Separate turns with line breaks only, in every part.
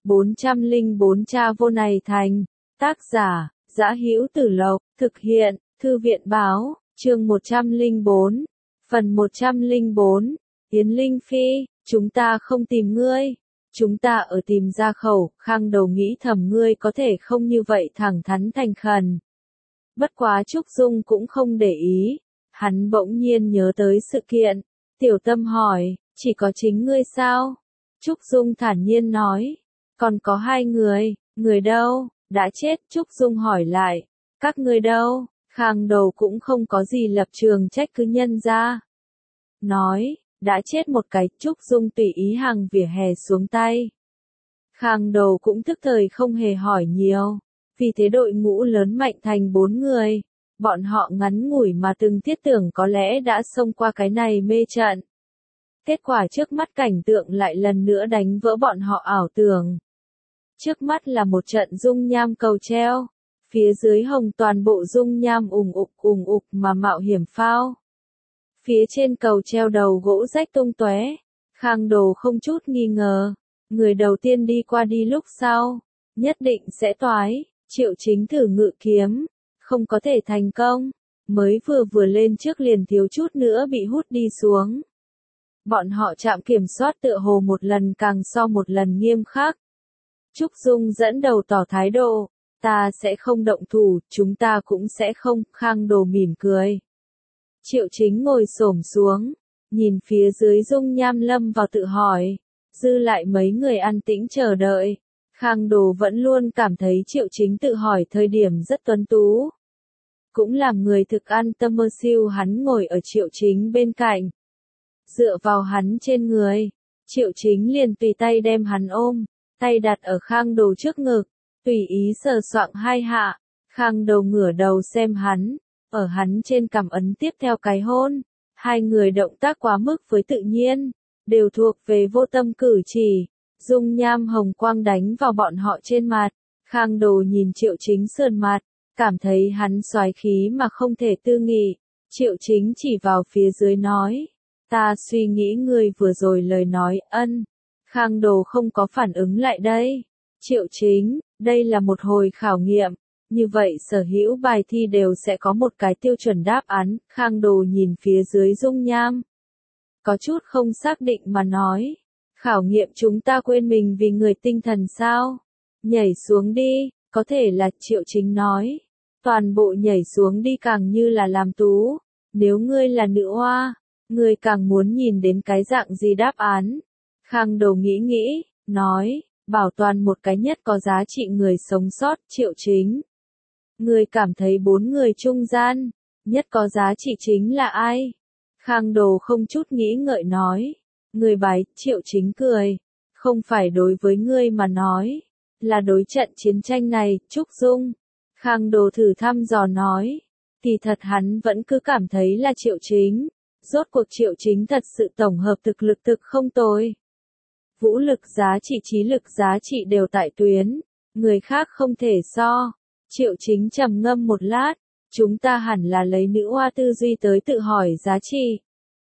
404 Cha vô này thành. Tác giả, Dã Hữu Tử Lộc, thực hiện, Thư viện báo, chương 104, phần 104, Yến Linh Phi, chúng ta không tìm ngươi, chúng ta ở tìm Gia Khẩu. Khang Đầu nghĩ thầm ngươi có thể không như vậy thẳng thắn thành khẩn. Bất quá Trúc Dung cũng không để ý, hắn bỗng nhiên nhớ tới sự kiện, Tiểu Tâm hỏi, chỉ có chính ngươi sao? Trúc Dung thản nhiên nói, còn có 2 người, người đâu, đã chết. Trúc Dung hỏi lại, các ngươi đâu? Khang Đầu cũng không có gì lập trường trách cứ nhân ra. Nói, đã chết một cái. Trúc Dung tùy ý hàng vỉa hè xuống tay. Khang Đầu cũng thức thời không hề hỏi nhiều, vì thế đội ngũ lớn mạnh thành 4 người. Bọn họ ngắn ngủi mà từng thiết tưởng có lẽ đã xông qua cái này mê trận. Kết quả trước mắt cảnh tượng lại lần nữa đánh vỡ bọn họ ảo tưởng. Trước mắt là một trận dung nham cầu treo, phía dưới hồng toàn bộ dung nham ùng ục mà mạo hiểm phao. Phía trên cầu treo đầu gỗ rách tung tóe. Khang Đồ không chút nghi ngờ, người đầu tiên đi qua đi lúc sau, nhất định sẽ toái. Triệu Chính thử ngự kiếm, không có thể thành công, mới vừa lên trước liền thiếu chút nữa bị hút đi xuống. Bọn họ trạm kiểm soát tựa hồ một lần càng so một lần nghiêm khắc. Trúc Dung dẫn đầu tỏ thái độ, ta sẽ không động thủ, chúng ta cũng sẽ không. Khang Đồ mỉm cười. Triệu Chính ngồi xổm xuống, nhìn phía dưới dung nham lâm vào tự hỏi, dư lại mấy người an tĩnh chờ đợi. Khang Đồ vẫn luôn cảm thấy Triệu Chính tự hỏi thời điểm rất tuấn tú. Cũng làm người thực an tâm. Mơ siêu hắn ngồi ở Triệu Chính bên cạnh. Dựa vào hắn trên người, Triệu Chính liền tùy tay đem hắn ôm, tay đặt ở Khang Đồ trước ngực, tùy ý sờ soạng 2 hạ. Khang Đầu ngửa đầu xem hắn, ở hắn trên cằm ấn tiếp theo cái hôn. 2 người động tác quá mức với tự nhiên, đều thuộc về vô tâm cử chỉ. Dung nham hồng quang đánh vào bọn họ trên mặt. Khang Đồ nhìn Triệu Chính sườn mặt, cảm thấy hắn soái khí mà không thể tư nghị. Triệu Chính chỉ vào phía dưới nói, ta suy nghĩ ngươi vừa rồi lời nói. Ân. Khang Đồ không có phản ứng lại đây. Triệu Chính, đây là một hồi khảo nghiệm, như vậy sở hữu bài thi đều sẽ có một cái tiêu chuẩn đáp án. Khang Đồ nhìn phía dưới dung nham, có chút không xác định mà nói, khảo nghiệm chúng ta quên mình vì người tinh thần sao? Nhảy xuống đi, có thể là. Triệu Chính nói, toàn bộ nhảy xuống đi càng như là làm tú. Nếu ngươi là nữ oa, ngươi càng muốn nhìn đến cái dạng gì đáp án? Khang Đầu nghĩ, nói, bảo toàn một cái nhất có giá trị người sống sót. Triệu Chính, ngươi cảm thấy 4 người trung gian, nhất có giá trị chính là ai? Khang Đồ không chút nghĩ ngợi nói, người bái. Triệu Chính cười, không phải đối với ngươi mà nói, là đối trận chiến tranh này. Trúc Dung. Khang Đồ thử thăm dò nói, kỳ thật hắn vẫn cứ cảm thấy là Triệu Chính. Rốt cuộc Triệu Chính thật sự tổng hợp thực lực thực không tồi. Vũ lực giá trị, trí lực giá trị đều tại tuyến, người khác không thể so. Triệu Chính trầm ngâm một lát, chúng ta hẳn là lấy nữ oa tư duy tới tự hỏi giá trị.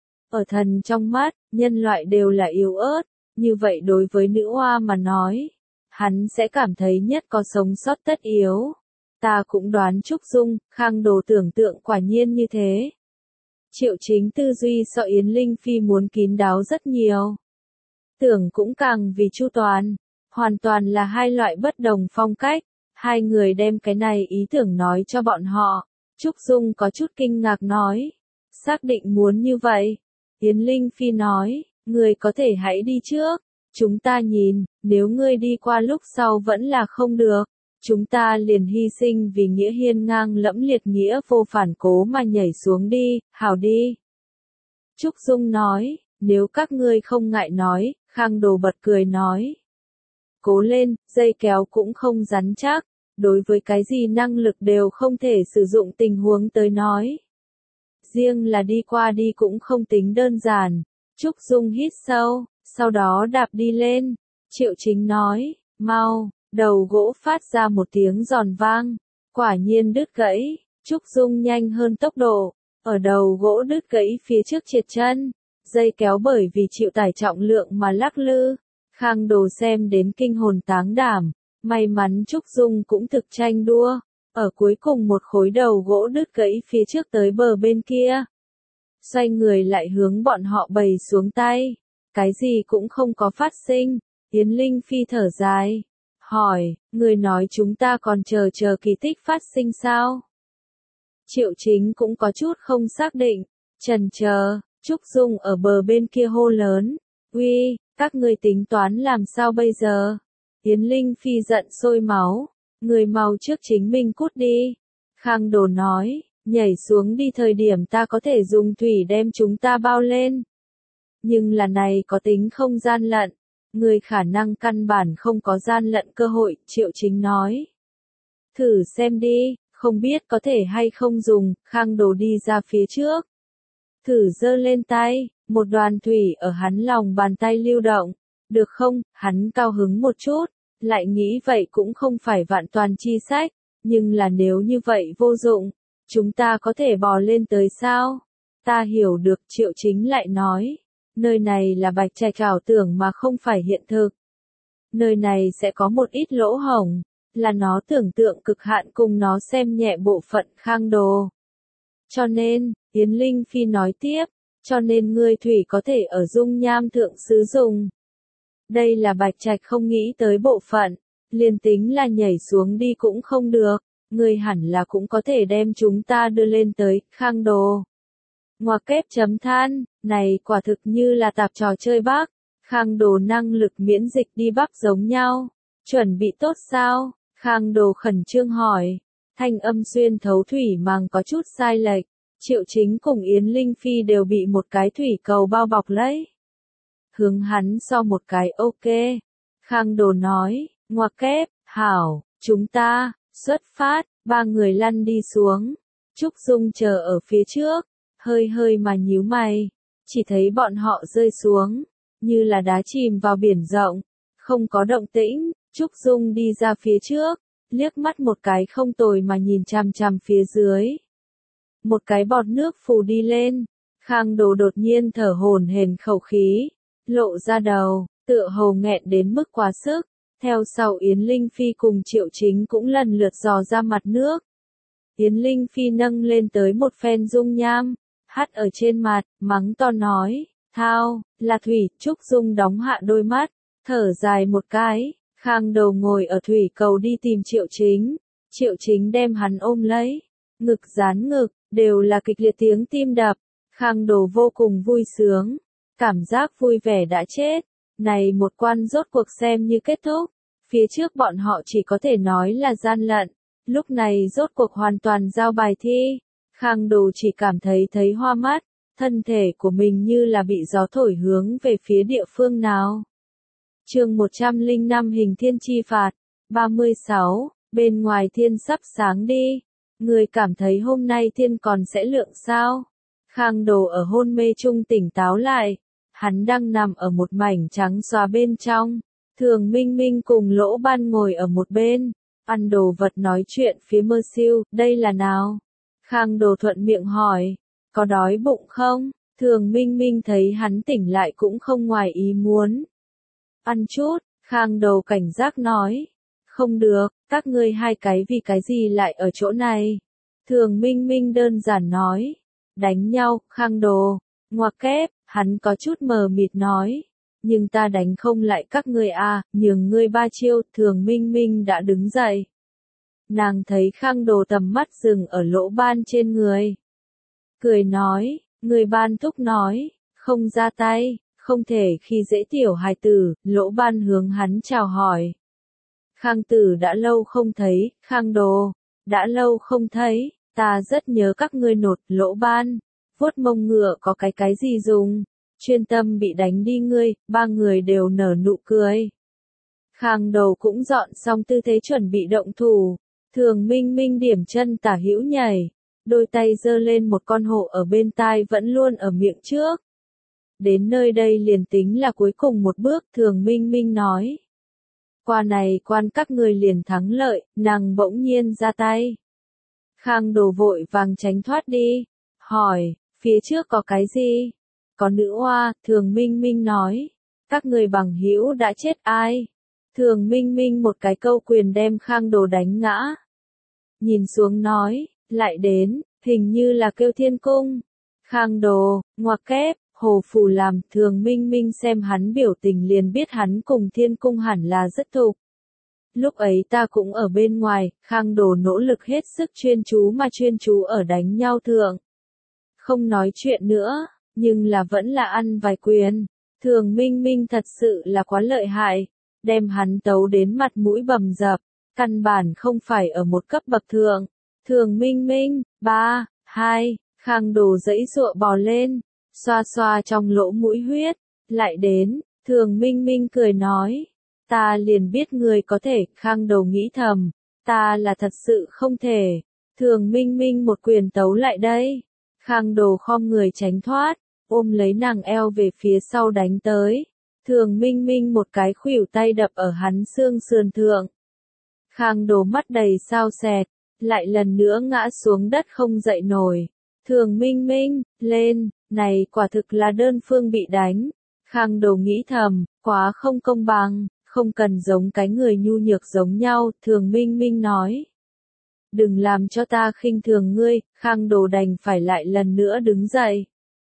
Ở thần trong mắt, nhân loại đều là yếu ớt, như vậy đối với nữ oa mà nói, hắn sẽ cảm thấy nhất có sống sót tất yếu. Ta cũng đoán. Trúc Dung. Khang Đồ tưởng tượng quả nhiên như thế. Triệu Chính tư duy so Yến Linh Phi muốn kín đáo rất nhiều. Tưởng cũng càng vì chu toàn, hoàn toàn là 2 loại bất đồng phong cách. 2 người đem cái này ý tưởng nói cho bọn họ. Trúc Dung có chút kinh ngạc nói, xác định muốn như vậy. Yến Linh Phi nói, ngươi có thể hãy đi trước, chúng ta nhìn, nếu ngươi đi qua lúc sau vẫn là không được, chúng ta liền hy sinh vì nghĩa hiên ngang lẫm liệt nghĩa vô phản cố mà nhảy xuống đi. Hảo đi. Trúc Dung nói, nếu các ngươi không ngại nói. Khang Đồ bật cười nói, cố lên. Dây kéo cũng không rắn chắc, đối với cái gì năng lực đều không thể sử dụng tình huống tới nói, riêng là đi qua đi cũng không tính đơn giản. Trúc Dung hít sâu, sau đó đạp đi lên. Triệu Chính nói, mau. Đầu gỗ phát ra một tiếng giòn vang, quả nhiên đứt gãy. Trúc Dung nhanh hơn tốc độ, ở đầu gỗ đứt gãy phía trước trượt chân, dây kéo bởi vì chịu tải trọng lượng mà lắc lư. Khang Đồ xem đến kinh hồn táng đảm, may mắn Trúc Dung cũng thực tranh đua, ở cuối cùng một khối đầu gỗ đứt gãy phía trước tới bờ bên kia. Xoay người lại hướng bọn họ bày xuống tay, cái gì cũng không có phát sinh, Yến Linh Phi thở dài, hỏi, người nói chúng ta còn chờ kỳ tích phát sinh sao? Triệu Chính cũng có chút không xác định, chần chờ, Trúc Dung ở bờ bên kia hô lớn, uy, các ngươi tính toán làm sao bây giờ? Yến Linh Phi giận sôi máu, người mau trước chính mình cút đi. Khang Đồ nói, nhảy xuống đi thời điểm ta có thể dùng thủy đem chúng ta bao lên. Nhưng là này có tính không gian lận, người khả năng căn bản không có gian lận cơ hội, Triệu Chính nói. Thử xem đi, không biết có thể hay không dùng, Khang Đồ đi ra phía trước. Thử giơ lên tay, một đoàn thủy ở hắn lòng bàn tay lưu động. Được không, hắn cao hứng một chút, lại nghĩ vậy cũng không phải vạn toàn chi sách, nhưng là nếu như vậy vô dụng, chúng ta có thể bò lên tới sao? Ta hiểu được, Triệu Chính lại nói, nơi này là Bạch Trạch ảo tưởng mà không phải hiện thực. Nơi này sẽ có một ít lỗ hổng, là nó tưởng tượng cực hạn cùng nó xem nhẹ bộ phận Khang Đồ. Cho nên, Yến Linh Phi nói tiếp, cho nên ngươi thủy có thể ở dung nham thượng sử dụng. Đây là Bạch Trạch không nghĩ tới bộ phận, liền tính là nhảy xuống đi cũng không được, ngươi hẳn là cũng có thể đem chúng ta đưa lên tới, Khang Đồ. Ngoặc kép chấm than, này quả thực như là tạp trò chơi Bắc, Khang Đồ năng lực miễn dịch đi Bắc giống nhau, chuẩn bị tốt sao? Khang Đồ khẩn trương hỏi, thanh âm xuyên thấu thủy màng có chút sai lệch, Triệu Chính cùng Yến Linh Phi đều bị một cái thủy cầu bao bọc lấy. Hướng hắn so một cái ok. Khang Đồ nói, ngoặc kép, hảo, chúng ta, xuất phát, ba người lăn đi xuống. Trúc Dung chờ ở phía trước, hơi mà nhíu mày, chỉ thấy bọn họ rơi xuống, như là đá chìm vào biển rộng, không có động tĩnh. Trúc Dung đi ra phía trước, liếc mắt một cái không tồi mà nhìn chằm chằm phía dưới. Một cái bọt nước phù đi lên, Khang Đồ đột nhiên thở hổn hển khẩu khí, lộ ra đầu, tựa hồ nghẹn đến mức quá sức. Theo sau Yến Linh Phi cùng Triệu Chính cũng lần lượt dò ra mặt nước. Yến Linh Phi nâng lên tới một phen dung nham, hắt ở trên mặt, mắng to nói, thao, là thủy. Trúc Dung đóng hạ đôi mắt, thở dài một cái. Khang Đồ ngồi ở thủy cầu đi tìm Triệu Chính. Triệu Chính đem hắn ôm lấy, ngực dán ngực, đều là kịch liệt tiếng tim đập. Khang Đồ vô cùng vui sướng, cảm giác vui vẻ đã chết. Này một quan rốt cuộc xem như kết thúc. Phía trước bọn họ chỉ có thể nói là gian lận, lúc này rốt cuộc hoàn toàn giao bài thi. Khang Đồ chỉ cảm thấy hoa mắt, thân thể của mình như là bị gió thổi hướng về phía địa phương nào. Chương 105 Hình Thiên Chi Phạt, 36, bên ngoài thiên sắp sáng đi. Người cảm thấy hôm nay thiên còn sẽ lượng sao? Khang Đồ ở hôn mê chung tỉnh táo lại, hắn đang nằm ở một mảnh trắng xóa bên trong. Thường Minh Minh cùng Lỗ Ban ngồi ở một bên, ăn đồ vật nói chuyện phía Mơ Siêu, đây là nào? Khang Đồ thuận miệng hỏi, có đói bụng không? Thường Minh Minh thấy hắn tỉnh lại cũng không ngoài ý muốn. Ăn chút, Khang Đồ cảnh giác nói. Không được, các ngươi hai cái vì cái gì lại ở chỗ này? Thường Minh Minh đơn giản nói. Đánh nhau, Khang Đồ. Ngoặc kép, hắn có chút mờ mịt nói. Nhưng ta đánh không lại các ngươi à, nhường ngươi ba chiêu. Thường Minh Minh đã đứng dậy. Nàng thấy Khang Đồ tầm mắt dừng ở Lỗ Ban trên người. Cười nói, người Ban thúc nói, không ra tay. Không thể khi dễ tiểu hài tử. Lỗ Ban hướng hắn chào hỏi. Khang Tử đã lâu không thấy. Khang Đồ, đã lâu không thấy, ta rất nhớ các ngươi nột. Lỗ Ban, vuốt mông ngựa có cái gì dùng, chuyên tâm bị đánh đi ngươi. Ba người đều nở nụ cười. Khang Đồ cũng dọn xong tư thế chuẩn bị động thủ. Thường Minh Minh điểm chân tả hữu nhảy, đôi tay giơ lên một con hổ ở bên tai vẫn luôn ở miệng trước. Đến nơi đây liền tính là cuối cùng một bước. Thường Minh Minh nói. Qua này quan các người liền thắng lợi. Nàng bỗng nhiên ra tay. Khang Đồ vội vàng tránh thoát đi. Hỏi, phía trước có cái gì? Có nữ oa. Thường Minh Minh nói. Các người bằng hữu đã chết ai? Thường Minh Minh một cái câu quyền đem Khang Đồ đánh ngã. Nhìn xuống nói, lại đến, hình như là kêu Thiên Cung. Khang Đồ, ngoặc kép, Hồ Phù làm. Thường Minh Minh xem hắn biểu tình liền biết hắn cùng Thiên Cung hẳn là rất thục. Lúc ấy ta cũng ở bên ngoài, Khang Đồ nỗ lực hết sức chuyên chú ở đánh nhau thượng. Không nói chuyện nữa, nhưng là vẫn là ăn vài quyền. Thường Minh Minh thật sự là quá lợi hại, đem hắn tấu đến mặt mũi bầm dập, căn bản không phải ở một cấp bậc thượng. Thường Minh Minh, 3, 2, Khang Đồ giãy giụa bò lên, xoa xoa trong lỗ mũi huyết, lại đến, Thường Minh Minh cười nói, ta liền biết người có thể. Khang Đồ nghĩ thầm, ta là thật sự không thể. Thường Minh Minh một quyền tấu lại đây, Khang Đồ khom người tránh thoát, ôm lấy nàng eo về phía sau đánh tới. Thường Minh Minh một cái khuỷu tay đập ở hắn xương sườn thượng. Khang Đồ mắt đầy sao sẹt, lại lần nữa ngã xuống đất không dậy nổi. Thường Minh Minh, lên, này quả thực là đơn phương bị đánh. Khang Đồ nghĩ thầm, quá không công bằng, không cần giống cái người nhu nhược giống nhau. Thường Minh Minh nói, đừng làm cho ta khinh thường ngươi. Khang Đồ đành phải lại lần nữa đứng dậy.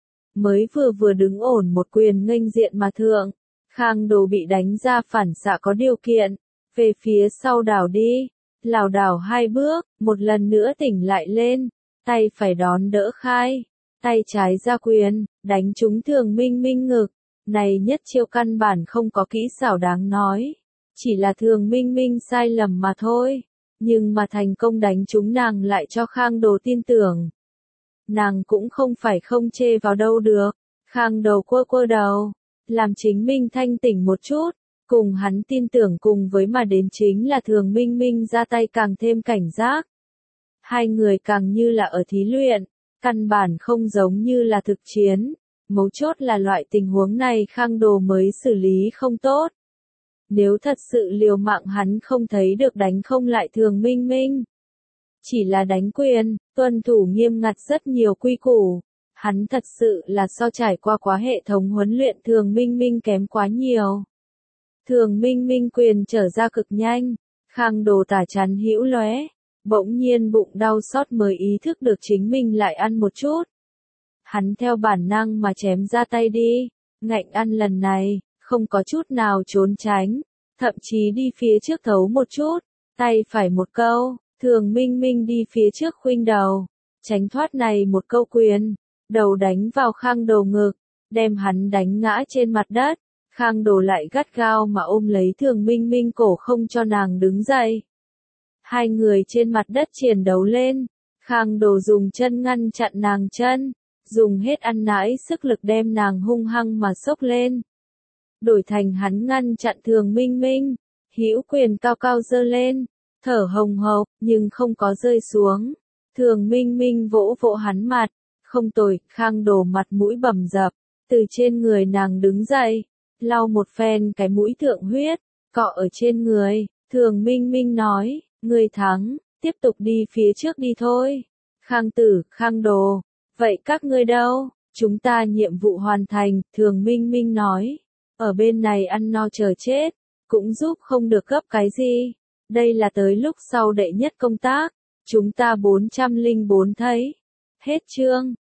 Mới vừa đứng ổn một quyền nghênh diện mà thượng, Khang Đồ bị đánh ra phản xạ có điều kiện, về phía sau đảo đi, lảo đảo 2 bước, một lần nữa tỉnh lại lên, tay phải đón đỡ khai, tay trái ra quyền, đánh trúng Thường Minh Minh ngực. Này nhất chiêu căn bản không có kỹ xảo đáng nói, chỉ là Thường Minh Minh sai lầm mà thôi, nhưng mà thành công đánh trúng nàng lại cho Khang Đồ tin tưởng. Nàng cũng không phải không chê vào đâu được. Khang Đồ quơ đầu, làm chính mình thanh tỉnh một chút, cùng hắn tin tưởng cùng với mà đến chính là Thường Minh Minh ra tay càng thêm cảnh giác. Hai người càng như là ở thí luyện, căn bản không giống như là thực chiến, mấu chốt là loại tình huống này Khang Đồ mới xử lý không tốt. Nếu thật sự liều mạng hắn không thấy được đánh không lại Thường Minh Minh. Chỉ là đánh quyền, tuân thủ nghiêm ngặt rất nhiều quy củ. Hắn thật sự là so trải qua quá hệ thống huấn luyện Thường Minh Minh kém quá nhiều. Thường Minh Minh quyền trở ra cực nhanh, Khang Đồ tả chắn hữu lóe, bỗng nhiên bụng đau xót mới ý thức được chính mình lại ăn một chút. Hắn theo bản năng mà chém ra tay đi, ngạnh ăn lần này, không có chút nào trốn tránh, thậm chí đi phía trước thấu một chút, tay phải một câu. Thường Minh Minh đi phía trước khuynh đầu, tránh thoát này một câu quyền, đầu đánh vào Khang Đồ ngực, đem hắn đánh ngã trên mặt đất. Khang Đồ lại gắt gao mà ôm lấy Thường Minh Minh cổ không cho nàng đứng dậy. Hai người trên mặt đất chiến đấu lên, Khang Đồ dùng chân ngăn chặn nàng chân, dùng hết ăn nãi sức lực đem nàng hung hăng mà xốc lên. Đổi thành hắn ngăn chặn Thường Minh Minh, hữu quyền cao cao giơ lên, thở hồng hộc, nhưng không có rơi xuống. Thường Minh Minh vỗ vỗ hắn mặt, không tồi. Khang Đồ mặt mũi bầm dập, từ trên người nàng đứng dậy, lau một phen cái mũi thượng huyết, cọ ở trên người. Thường Minh Minh nói, ngươi thắng, tiếp tục đi phía trước đi thôi. Khang Tử, Khang Đồ, vậy các ngươi đâu? Chúng ta nhiệm vụ hoàn thành. Thường Minh Minh nói, ở bên này ăn no chờ chết, cũng giúp không được gấp cái gì. Đây là tới lúc sau đệ nhất công tác, chúng ta 404 thấy. Hết chương.